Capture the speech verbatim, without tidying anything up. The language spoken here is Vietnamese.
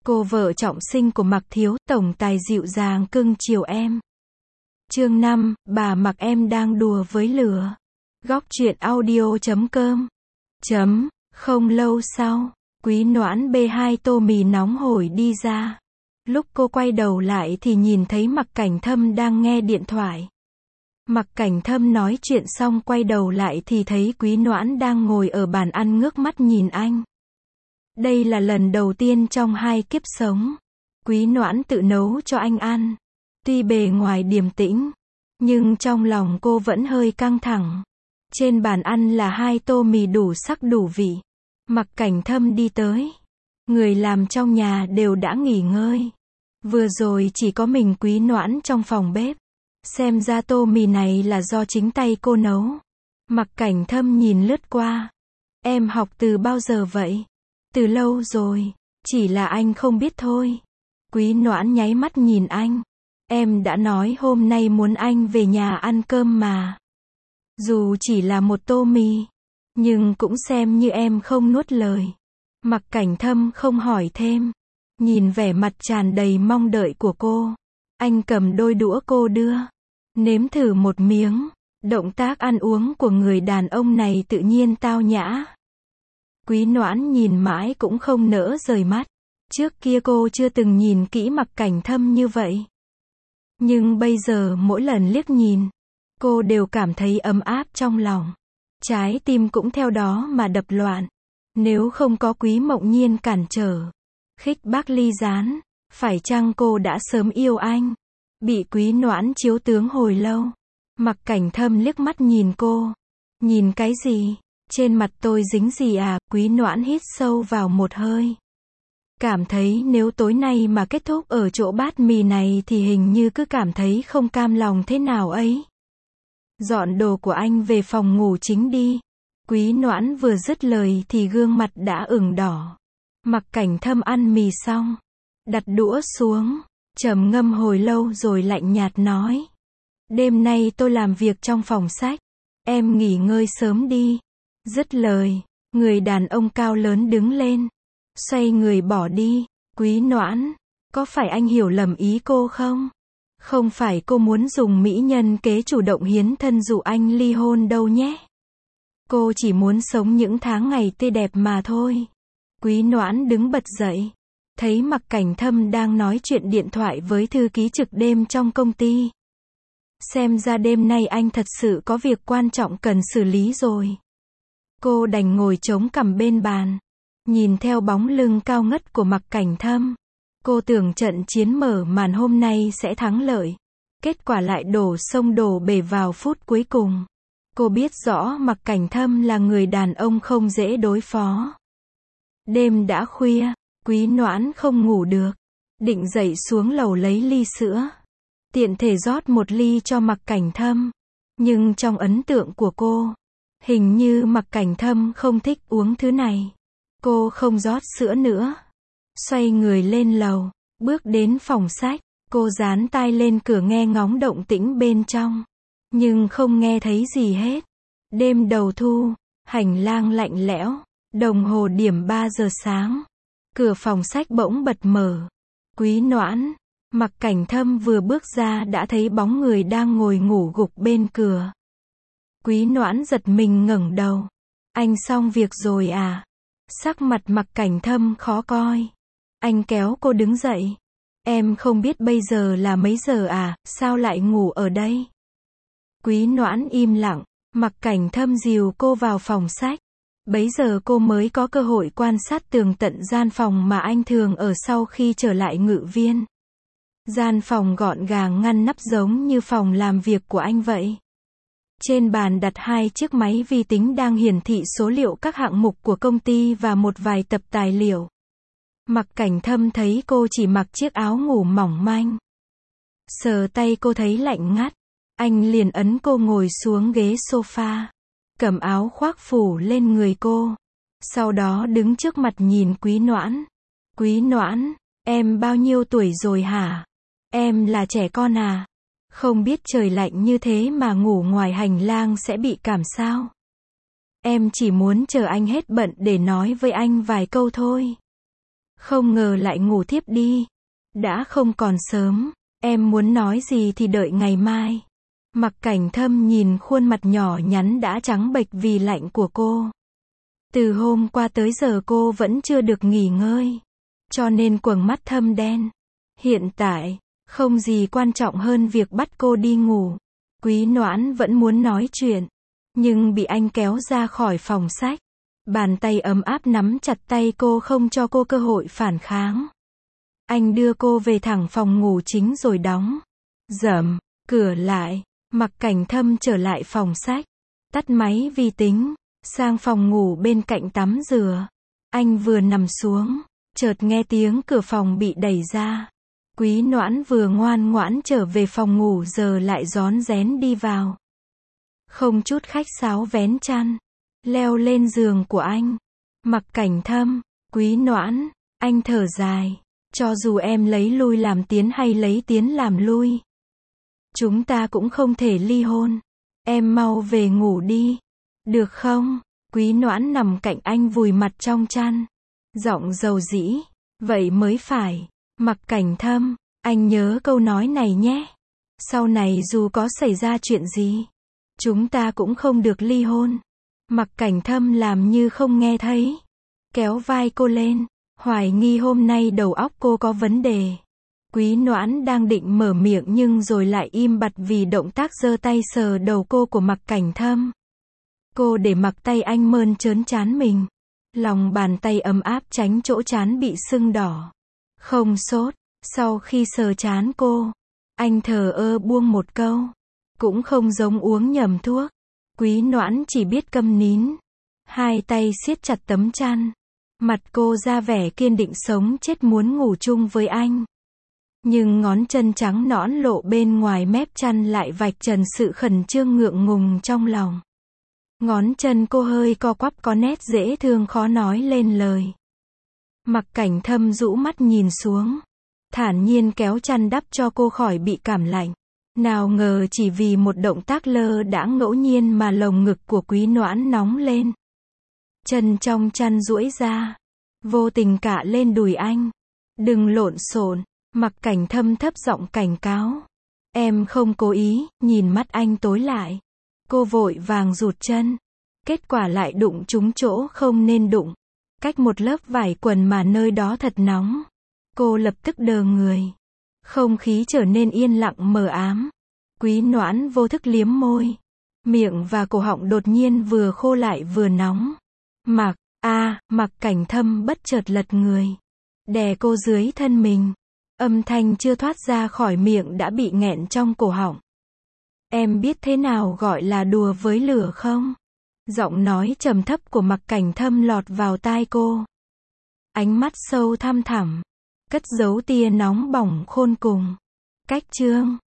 Cô vợ trọng sinh của Mạc Thiếu, tổng tài dịu dàng cưng chiều em. Chương năm, bà Mạc em đang đùa với lửa. Góc truyện audio chấm com. Chấm, không lâu sau, Quý Noãn bê hai tô mì nóng hổi đi ra. Lúc cô quay đầu lại thì nhìn thấy Mạc Cảnh Thâm đang nghe điện thoại. Mạc Cảnh Thâm nói chuyện xong quay đầu lại thì thấy Quý Noãn đang ngồi ở bàn ăn ngước mắt nhìn anh. Đây là lần đầu tiên trong hai kiếp sống, Quý Noãn tự nấu cho anh ăn. Tuy bề ngoài điềm tĩnh, nhưng trong lòng cô vẫn hơi căng thẳng. Trên bàn ăn là hai tô mì đủ sắc đủ vị. Mạc Cảnh Thâm đi tới. Người làm trong nhà đều đã nghỉ ngơi. Vừa rồi chỉ có mình Quý Noãn trong phòng bếp. Xem ra tô mì này là do chính tay cô nấu. Mạc Cảnh Thâm nhìn lướt qua. Em học từ bao giờ vậy? Từ lâu rồi, chỉ là anh không biết thôi. Quý Noãn nháy mắt nhìn anh. Em đã nói hôm nay muốn anh về nhà ăn cơm mà. Dù chỉ là một tô mì, nhưng cũng xem như em không nuốt lời. Mạc Cảnh Thâm không hỏi thêm. Nhìn vẻ mặt tràn đầy mong đợi của cô, anh cầm đôi đũa cô đưa. Nếm thử một miếng. Động tác ăn uống của người đàn ông này tự nhiên tao nhã. Quý Noãn nhìn mãi cũng không nỡ rời mắt. Trước kia cô chưa từng nhìn kỹ Mạc Cảnh Thâm như vậy. Nhưng bây giờ mỗi lần liếc nhìn, cô đều cảm thấy ấm áp trong lòng. Trái tim cũng theo đó mà đập loạn. Nếu không có Quý Mộng Nhiên cản trở, khích bác ly gián, phải chăng cô đã sớm yêu anh? Bị Quý Noãn chiếu tướng hồi lâu. Mạc Cảnh Thâm liếc mắt nhìn cô. Nhìn cái gì? Trên mặt tôi dính gì à? Quý Noãn hít sâu vào một hơi. Cảm thấy nếu tối nay mà kết thúc ở chỗ bát mì này thì hình như cứ cảm thấy không cam lòng thế nào ấy. Dọn đồ của anh về phòng ngủ chính đi. Quý Noãn vừa dứt lời thì gương mặt đã ửng đỏ. Mạc Cảnh Thâm ăn mì xong, đặt đũa xuống, trầm ngâm hồi lâu rồi lạnh nhạt nói. Đêm nay tôi làm việc trong phòng sách, em nghỉ ngơi sớm đi. Dứt lời, người đàn ông cao lớn đứng lên, xoay người bỏ đi. Quý Noãn, có phải anh hiểu lầm ý cô không? Không phải cô muốn dùng mỹ nhân kế chủ động hiến thân dụ anh ly hôn đâu nhé. Cô chỉ muốn sống những tháng ngày tươi đẹp mà thôi. Quý Noãn đứng bật dậy, thấy Mạc Cảnh Thâm đang nói chuyện điện thoại với thư ký trực đêm trong công ty. Xem ra đêm nay anh thật sự có việc quan trọng cần xử lý rồi. Cô đành ngồi chống cằm bên bàn, nhìn theo bóng lưng cao ngất của Mạc Cảnh Thâm. Cô tưởng trận chiến mở màn hôm nay sẽ thắng lợi. Kết quả lại đổ sông đổ bể vào phút cuối cùng. Cô biết rõ Mạc Cảnh Thâm là người đàn ông không dễ đối phó. Đêm đã khuya, Quý Noãn không ngủ được. Định dậy xuống lầu lấy ly sữa. Tiện thể rót một ly cho Mạc Cảnh Thâm. Nhưng trong ấn tượng của cô, hình như Mạc Cảnh Thâm không thích uống thứ này. Cô không rót sữa nữa. Xoay người lên lầu, bước đến phòng sách. Cô dán tai lên cửa nghe ngóng động tĩnh bên trong. Nhưng không nghe thấy gì hết. Đêm đầu thu, hành lang lạnh lẽo, đồng hồ điểm ba giờ sáng. Cửa phòng sách bỗng bật mở. Quý Noãn, Mạc Cảnh Thâm vừa bước ra đã thấy bóng người đang ngồi ngủ gục bên cửa. Quý Noãn giật mình ngẩng đầu. Anh xong việc rồi à? Sắc mặt Mạc Cảnh Thâm khó coi. Anh kéo cô đứng dậy. Em không biết bây giờ là mấy giờ à, sao lại ngủ ở đây? Quý Noãn im lặng. Mạc Cảnh Thâm dìu cô vào phòng sách. Bấy giờ cô mới có cơ hội quan sát tường tận gian phòng mà anh thường ở sau khi trở lại Ngự Viên. Gian phòng gọn gàng ngăn nắp giống như phòng làm việc của anh vậy. Trên bàn đặt hai chiếc máy vi tính đang hiển thị số liệu các hạng mục của công ty và một vài tập tài liệu. Mạc Cảnh Thâm thấy cô chỉ mặc chiếc áo ngủ mỏng manh. Sờ tay cô thấy lạnh ngắt. Anh liền ấn cô ngồi xuống ghế sofa. Cầm áo khoác phủ lên người cô. Sau đó đứng trước mặt nhìn Quý Noãn. Quý Noãn, em bao nhiêu tuổi rồi hả? Em là trẻ con à? Không biết trời lạnh như thế mà ngủ ngoài hành lang sẽ bị cảm sao? Em chỉ muốn chờ anh hết bận để nói với anh vài câu thôi. Không ngờ lại ngủ thiếp đi. Đã không còn sớm, em muốn nói gì thì đợi ngày mai. Mặc Cảnh Thâm nhìn khuôn mặt nhỏ nhắn đã trắng bệch vì lạnh của cô. Từ hôm qua tới giờ cô vẫn chưa được nghỉ ngơi, cho nên quầng mắt thâm đen. Hiện tại, không gì quan trọng hơn việc bắt cô đi ngủ. Quý Noãn vẫn muốn nói chuyện, nhưng bị anh kéo ra khỏi phòng sách. Bàn tay ấm áp nắm chặt tay cô không cho cô cơ hội phản kháng. Anh đưa cô về thẳng phòng ngủ chính rồi đóng dầm cửa lại. Mặc Cảnh Thâm trở lại phòng sách, tắt máy vi tính, sang phòng ngủ bên cạnh tắm rửa. Anh vừa nằm xuống, chợt nghe tiếng cửa phòng bị đẩy ra. Quý Noãn vừa ngoan ngoãn trở về phòng ngủ giờ lại rón rén đi vào. Không chút khách sáo vén chăn, leo lên giường của anh. Mặc Cảnh Thâm, Quý Noãn, anh thở dài. Cho dù em lấy lui làm tiến hay lấy tiến làm lui, chúng ta cũng không thể ly hôn. Em mau về ngủ đi, được không? Quý Noãn nằm cạnh anh vùi mặt trong chăn, giọng dầu dĩ. Vậy mới phải. Mặc Cảnh Thâm, anh nhớ câu nói này nhé. Sau này dù có xảy ra chuyện gì, chúng ta cũng không được ly hôn. Mặc Cảnh Thâm làm như không nghe thấy, kéo vai cô lên, hoài nghi hôm nay đầu óc cô có vấn đề. Quý Noãn đang định mở miệng nhưng rồi lại im bặt vì động tác giơ tay sờ đầu cô của Mặc Cảnh Thâm. Cô để mặc tay anh mơn trớn trán mình. Lòng bàn tay ấm áp tránh chỗ trán bị sưng đỏ. Không sốt. Sau khi sờ trán cô, anh thờ ơ buông một câu. Cũng không giống uống nhầm thuốc. Quý Noãn chỉ biết câm nín. Hai tay siết chặt tấm chăn. Mặt cô ra vẻ kiên định sống chết muốn ngủ chung với anh. Nhưng ngón chân trắng nõn lộ bên ngoài mép chăn lại vạch trần sự khẩn trương ngượng ngùng trong lòng. Ngón chân cô hơi co quắp có nét dễ thương khó nói lên lời. Mặc Cảnh Thâm rũ mắt nhìn xuống, thản nhiên kéo chăn đắp cho cô khỏi bị cảm lạnh. Nào ngờ chỉ vì một động tác lơ đãng ngẫu nhiên mà lồng ngực của Quý Noãn nóng lên. Chân trong chăn duỗi ra, vô tình cạ lên đùi anh. Đừng lộn xộn. Mặc Cảnh Thâm thấp giọng cảnh cáo. Em không cố ý. Nhìn mắt anh tối lại, cô vội vàng rụt chân. Kết quả lại đụng trúng chỗ không nên đụng. Cách một lớp vải quần mà nơi đó thật nóng. Cô lập tức đờ người. Không khí trở nên yên lặng mờ ám. Quý Noãn vô thức liếm môi. Miệng và cổ họng đột nhiên vừa khô lại vừa nóng. Mặc, a, à, Mặc Cảnh Thâm bất chợt lật người, đè cô dưới thân mình. Âm thanh chưa thoát ra khỏi miệng đã bị nghẹn trong cổ họng. Em biết thế nào gọi là đùa với lửa không? Giọng nói trầm thấp của Mặc Cảnh Thâm lọt vào tai cô. Ánh mắt sâu thăm thẳm, cất giấu tia nóng bỏng khôn cùng. Cách chương